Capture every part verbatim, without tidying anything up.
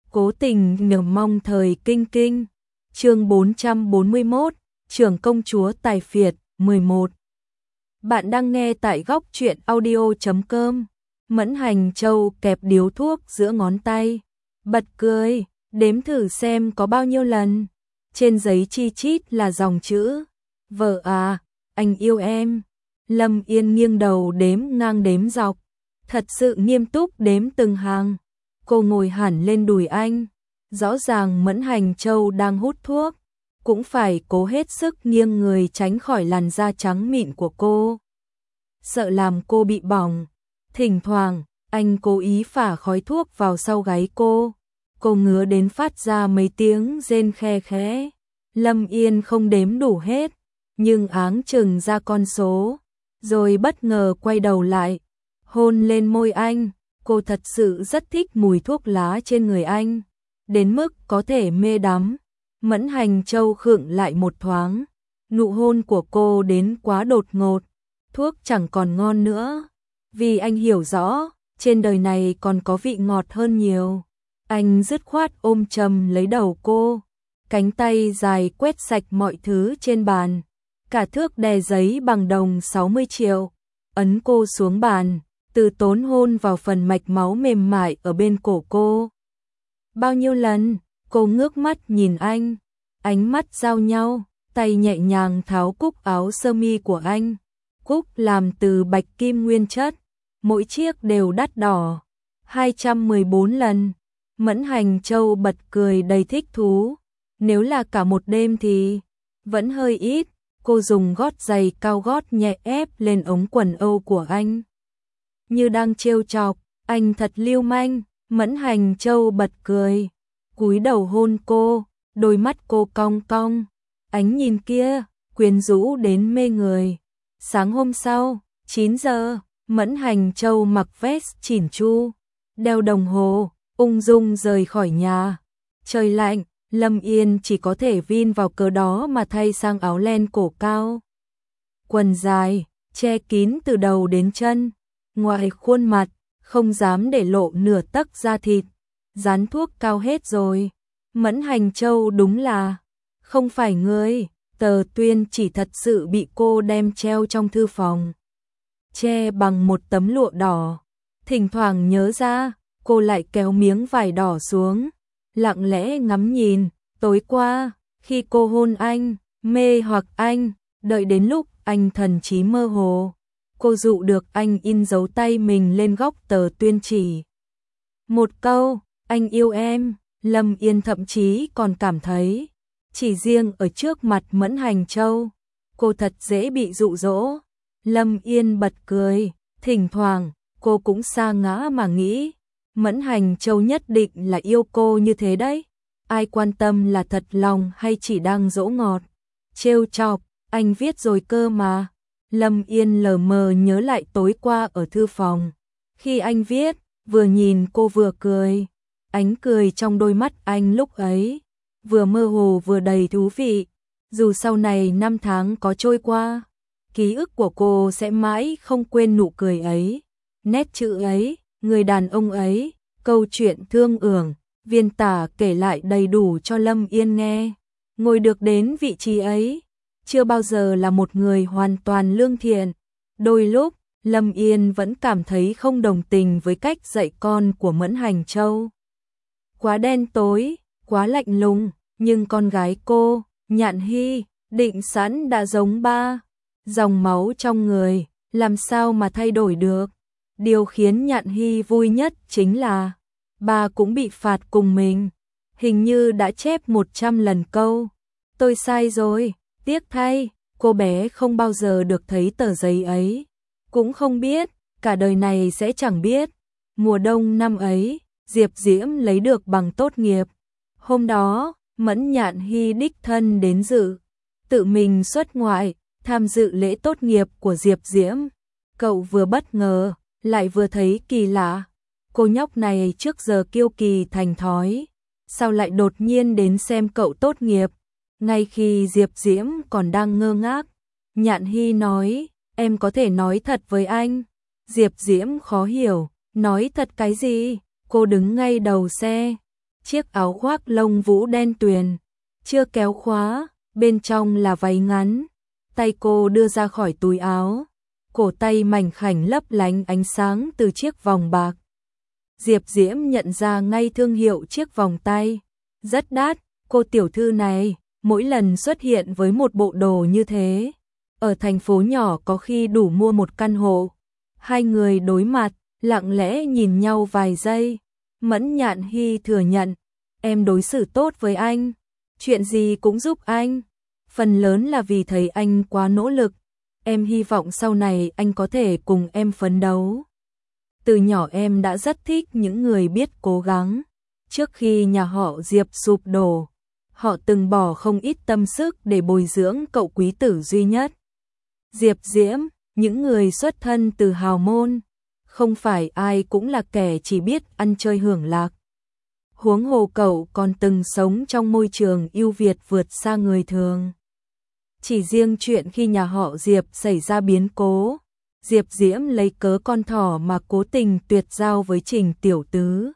Cố tình nhờ mong thời kinh kinh. Chương bốn trăm bốn mươi mốt, Trưởng công chúa tài phiệt, mười một. Bạn đang nghe tại góc truyện audio chấm com. Mẫn Hành Châu kẹp điếu thuốc giữa ngón tay, bật cười, đếm thử xem có bao nhiêu lần. Trên giấy chi chít là dòng chữ: "Vợ à, anh yêu em." Lâm Yên nghiêng đầu đếm ngang đếm dọc, thật sự nghiêm túc đếm từng hàng. Cô ngồi hẳn lên đùi anh, rõ ràng Mẫn Hành Châu đang hút thuốc, cũng phải cố hết sức nghiêng người tránh khỏi làn da trắng mịn của cô, sợ làm cô bị bỏng. Thỉnh thoảng, anh cố ý phả khói thuốc vào sau gáy cô, cô ngứa đến phát ra mấy tiếng rên khe khẽ. Lâm Yên không đếm đủ hết, nhưng áng chừng ra con số, rồi bất ngờ quay đầu lại, hôn lên môi anh. Cô thật sự rất thích mùi thuốc lá trên người anh, đến mức có thể mê đắm. Mẫn Hành Châu khựng lại một thoáng, nụ hôn của cô đến quá đột ngột, thuốc chẳng còn ngon nữa, vì anh hiểu rõ, trên đời này còn có vị ngọt hơn nhiều. Anh dứt khoát ôm chầm lấy đầu cô, cánh tay dài quét sạch mọi thứ trên bàn, cả thước đè giấy bằng đồng sáu mươi triệu, ấn cô xuống bàn, từ tốn hôn vào phần mạch máu mềm mại ở bên cổ cô. Bao nhiêu lần, cô ngước mắt nhìn anh, ánh mắt giao nhau, tay nhẹ nhàng tháo cúc áo sơ mi của anh. Cúc làm từ bạch kim nguyên chất, mỗi chiếc đều đắt đỏ. hai trăm mười bốn lần, Mẫn Hành Châu bật cười đầy thích thú. Nếu là cả một đêm thì vẫn hơi ít. Cô dùng gót giày cao gót nhẹ ép lên ống quần âu của anh, như đang trêu chọc. Anh thật lưu manh. Mẫn Hành Châu bật cười, cúi đầu hôn cô, đôi mắt cô cong cong, ánh nhìn kia quyến rũ đến mê người. Sáng hôm sau, chín giờ, Mẫn Hành Châu mặc vest chỉn chu, đeo đồng hồ, ung dung rời khỏi nhà. Trời lạnh, Lâm Yên chỉ có thể vin vào cớ đó mà thay sang áo len cổ cao, quần dài, che kín từ đầu đến chân. Ngoài khuôn mặt, không dám để lộ nửa tấc da thịt, dán thuốc cao hết rồi. Mẫn Hành Châu đúng là không phải người. Tờ Tuyên chỉ thật sự bị cô đem treo trong thư phòng, che bằng một tấm lụa đỏ. Thỉnh thoảng nhớ ra, cô lại kéo miếng vải đỏ xuống, lặng lẽ ngắm nhìn. Tối qua, khi cô hôn anh, mê hoặc anh, đợi đến lúc anh thần trí mơ hồ, cô dụ được anh in dấu tay mình lên góc tờ Tuyên chỉ. Một câu, anh yêu em. Lâm Yên thậm chí còn cảm thấy, chỉ riêng ở trước mặt Mẫn Hành Châu, cô thật dễ bị dụ dỗ. Lâm Yên bật cười, thỉnh thoảng, cô cũng sa ngã mà nghĩ, Mẫn Hành Châu nhất định là yêu cô như thế đấy. Ai quan tâm là thật lòng hay chỉ đang dỗ ngọt, trêu chọc, anh viết rồi cơ mà. Lâm Yên lờ mờ nhớ lại tối qua ở thư phòng, khi anh viết, vừa nhìn cô vừa cười. Ánh cười trong đôi mắt anh lúc ấy, vừa mơ hồ vừa đầy thú vị. Dù sau này năm tháng có trôi qua, ký ức của cô sẽ mãi không quên nụ cười ấy, nét chữ ấy, người đàn ông ấy. Câu chuyện thương ưởng, Viên Tả kể lại đầy đủ cho Lâm Yên nghe. Ngồi được đến vị trí ấy, chưa bao giờ là một người hoàn toàn lương thiện. Đôi lúc, Lâm Yên vẫn cảm thấy không đồng tình với cách dạy con của Mẫn Hành Châu. Quá đen tối, quá lạnh lùng, nhưng con gái cô, Nhạn Hy, định sẵn đã giống ba. Dòng máu trong người, làm sao mà thay đổi được. Điều khiến Nhạn Hy vui nhất chính là ba cũng bị phạt cùng mình. Hình như đã chép một trăm lần câu "Tôi sai rồi." Tiếc thay, cô bé không bao giờ được thấy tờ giấy ấy, cũng không biết, cả đời này sẽ chẳng biết. Mùa đông năm ấy, Diệp Diễm lấy được bằng tốt nghiệp. Hôm đó, Mẫn Nhạn Hy đích thân đến dự, tự mình xuất ngoại, tham dự lễ tốt nghiệp của Diệp Diễm. Cậu vừa bất ngờ, lại vừa thấy kỳ lạ. Cô nhóc này trước giờ kiêu kỳ thành thói, sao lại đột nhiên đến xem cậu tốt nghiệp? Ngay khi Diệp Diễm còn đang ngơ ngác, Nhạn Hy nói, em có thể nói thật với anh. Diệp Diễm khó hiểu, nói thật cái gì? Cô đứng ngay đầu xe, chiếc áo khoác lông vũ đen tuyền, chưa kéo khóa, bên trong là váy ngắn. Tay cô đưa ra khỏi túi áo, cổ tay mảnh khảnh lấp lánh ánh sáng từ chiếc vòng bạc. Diệp Diễm nhận ra ngay thương hiệu chiếc vòng tay, rất đắt. Cô tiểu thư này mỗi lần xuất hiện với một bộ đồ như thế, ở thành phố nhỏ có khi đủ mua một căn hộ. Hai người đối mặt, lặng lẽ nhìn nhau vài giây. Mẫn Nhạn Hy thừa nhận, em đối xử tốt với anh, chuyện gì cũng giúp anh, phần lớn là vì thấy anh quá nỗ lực. Em hy vọng sau này anh có thể cùng em phấn đấu. Từ nhỏ em đã rất thích những người biết cố gắng. Trước khi nhà họ Diệp sụp đổ, họ từng bỏ không ít tâm sức để bồi dưỡng cậu quý tử duy nhất. Diệp Diễm, những người xuất thân từ hào môn, không phải ai cũng là kẻ chỉ biết ăn chơi hưởng lạc. Huống hồ cậu còn từng sống trong môi trường ưu việt vượt xa người thường. Chỉ riêng chuyện khi nhà họ Diệp xảy ra biến cố, Diệp Diễm lấy cớ con thỏ mà cố tình tuyệt giao với Trình tiểu tứ.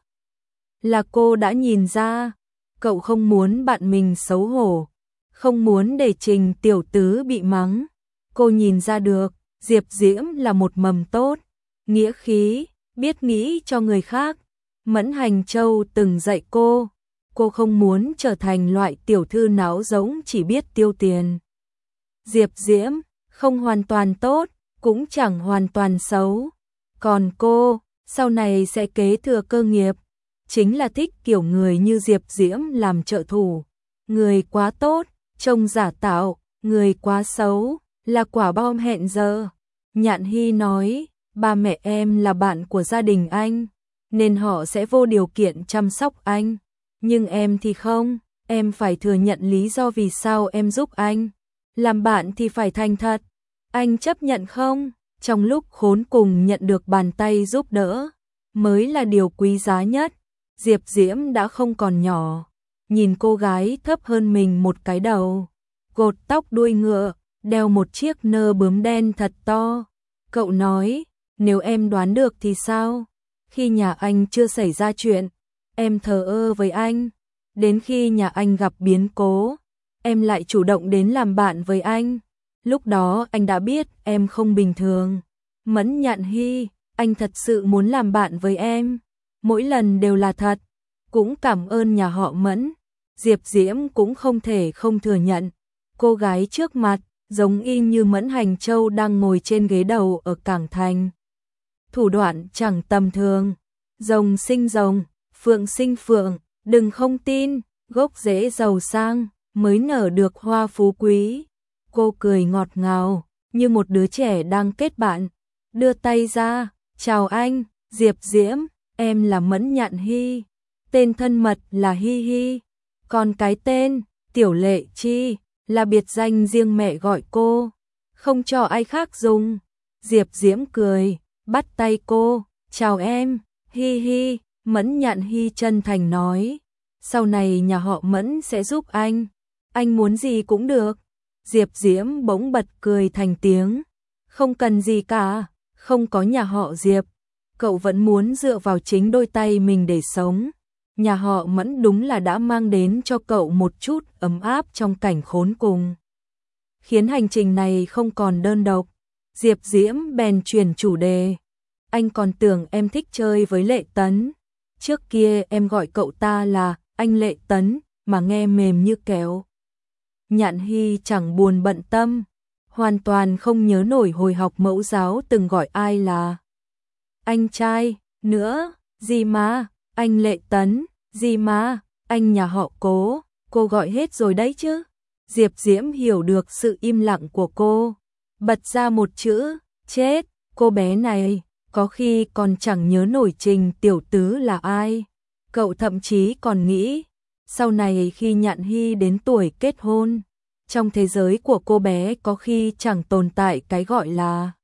Là cô đã nhìn ra, cậu không muốn bạn mình xấu hổ, không muốn để Trình tiểu tứ bị mắng. Cô nhìn ra được, Diệp Diễm là một mầm tốt, nghĩa khí, biết nghĩ cho người khác. Mẫn Hành Châu từng dạy cô, cô không muốn trở thành loại tiểu thư náo giống chỉ biết tiêu tiền. Diệp Diễm không hoàn toàn tốt, cũng chẳng hoàn toàn xấu. Còn cô, sau này sẽ kế thừa cơ nghiệp, chính là thích kiểu người như Diệp Diễm làm trợ thủ. Người quá tốt, trông giả tạo, người quá xấu, là quả bom hẹn giờ. Nhạn Hy nói, ba mẹ em là bạn của gia đình anh, nên họ sẽ vô điều kiện chăm sóc anh. Nhưng em thì không, em phải thừa nhận lý do vì sao em giúp anh. Làm bạn thì phải thành thật. Anh chấp nhận không? Trong lúc khốn cùng nhận được bàn tay giúp đỡ, mới là điều quý giá nhất. Diệp Diễm đã không còn nhỏ, nhìn cô gái thấp hơn mình một cái đầu, gột tóc đuôi ngựa, đeo một chiếc nơ bướm đen thật to. Cậu nói, nếu em đoán được thì sao? Khi nhà anh chưa xảy ra chuyện, em thờ ơ với anh. Đến khi nhà anh gặp biến cố, em lại chủ động đến làm bạn với anh. Lúc đó anh đã biết em không bình thường. Mẫn Nhạn Hy, anh thật sự muốn làm bạn với em. Mỗi lần đều là thật. Cũng cảm ơn nhà họ Mẫn. Diệp Diễm cũng không thể không thừa nhận. Cô gái trước mặt, giống y như Mẫn Hành Châu đang ngồi trên ghế đầu ở Cảng Thành. Thủ đoạn chẳng tầm thường. Rồng sinh rồng, phượng sinh phượng, đừng không tin, gốc rễ giàu sang, mới nở được hoa phú quý. Cô cười ngọt ngào, như một đứa trẻ đang kết bạn. Đưa tay ra, chào anh, Diệp Diễm, em là Mẫn Nhạn Hy. Tên thân mật là Hy Hy. Còn cái tên, Tiểu Lệ Chi, là biệt danh riêng mẹ gọi cô, không cho ai khác dùng. Diệp Diễm cười, bắt tay cô, chào em, Hy Hy. Mẫn Nhạn Hy chân thành nói, sau này nhà họ Mẫn sẽ giúp anh, anh muốn gì cũng được. Diệp Diễm bỗng bật cười thành tiếng, không cần gì cả, không có nhà họ Diệp, cậu vẫn muốn dựa vào chính đôi tay mình để sống. Nhà họ Mẫn đúng là đã mang đến cho cậu một chút ấm áp trong cảnh khốn cùng, khiến hành trình này không còn đơn độc. Diệp Diễm bèn chuyển chủ đề, anh còn tưởng em thích chơi với Lệ Tấn. Trước kia em gọi cậu ta là anh Lệ Tấn, mà nghe mềm như kéo. Nhạn Hy chẳng buồn bận tâm, hoàn toàn không nhớ nổi hồi học mẫu giáo từng gọi ai là anh trai nữa. Gì mà, anh Lệ Tấn, gì mà, anh nhà họ Cố, cô gọi hết rồi đấy chứ. Diệp Diễm hiểu được sự im lặng của cô, bật ra một chữ, chết, cô bé này, có khi còn chẳng nhớ nổi Trình tiểu tứ là ai. Cậu thậm chí còn nghĩ, sau này khi Nhạn Hy đến tuổi kết hôn, trong thế giới của cô bé có khi chẳng tồn tại cái gọi là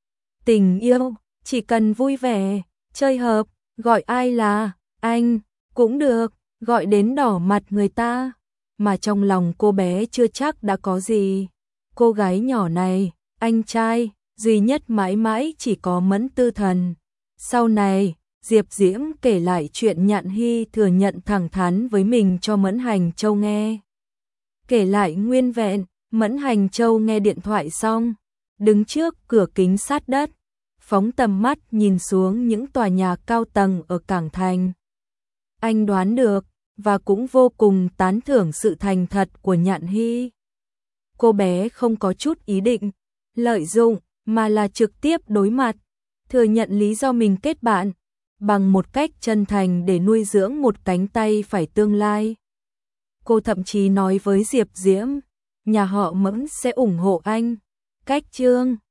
tình yêu, chỉ cần vui vẻ, chơi hợp, gọi ai là anh cũng được, gọi đến đỏ mặt người ta, mà trong lòng cô bé chưa chắc đã có gì. Cô gái nhỏ này, anh trai duy nhất mãi mãi chỉ có Mẫn Tư Thần. Sau này, Diệp Diễm kể lại chuyện Nhạn Hy thừa nhận thẳng thắn với mình cho Mẫn Hành Châu nghe. Kể lại nguyên vẹn, Mẫn Hành Châu nghe điện thoại xong, đứng trước cửa kính sát đất, phóng tầm mắt nhìn xuống những tòa nhà cao tầng ở Cảng Thành. Anh đoán được, và cũng vô cùng tán thưởng sự thành thật của Nhạn Hy. Cô bé không có chút ý định lợi dụng, mà là trực tiếp đối mặt, thừa nhận lý do mình kết bạn, bằng một cách chân thành để nuôi dưỡng một cánh tay phải tương lai. Cô thậm chí nói với Diệp Diễm, nhà họ Mẫn sẽ ủng hộ anh. Cách chương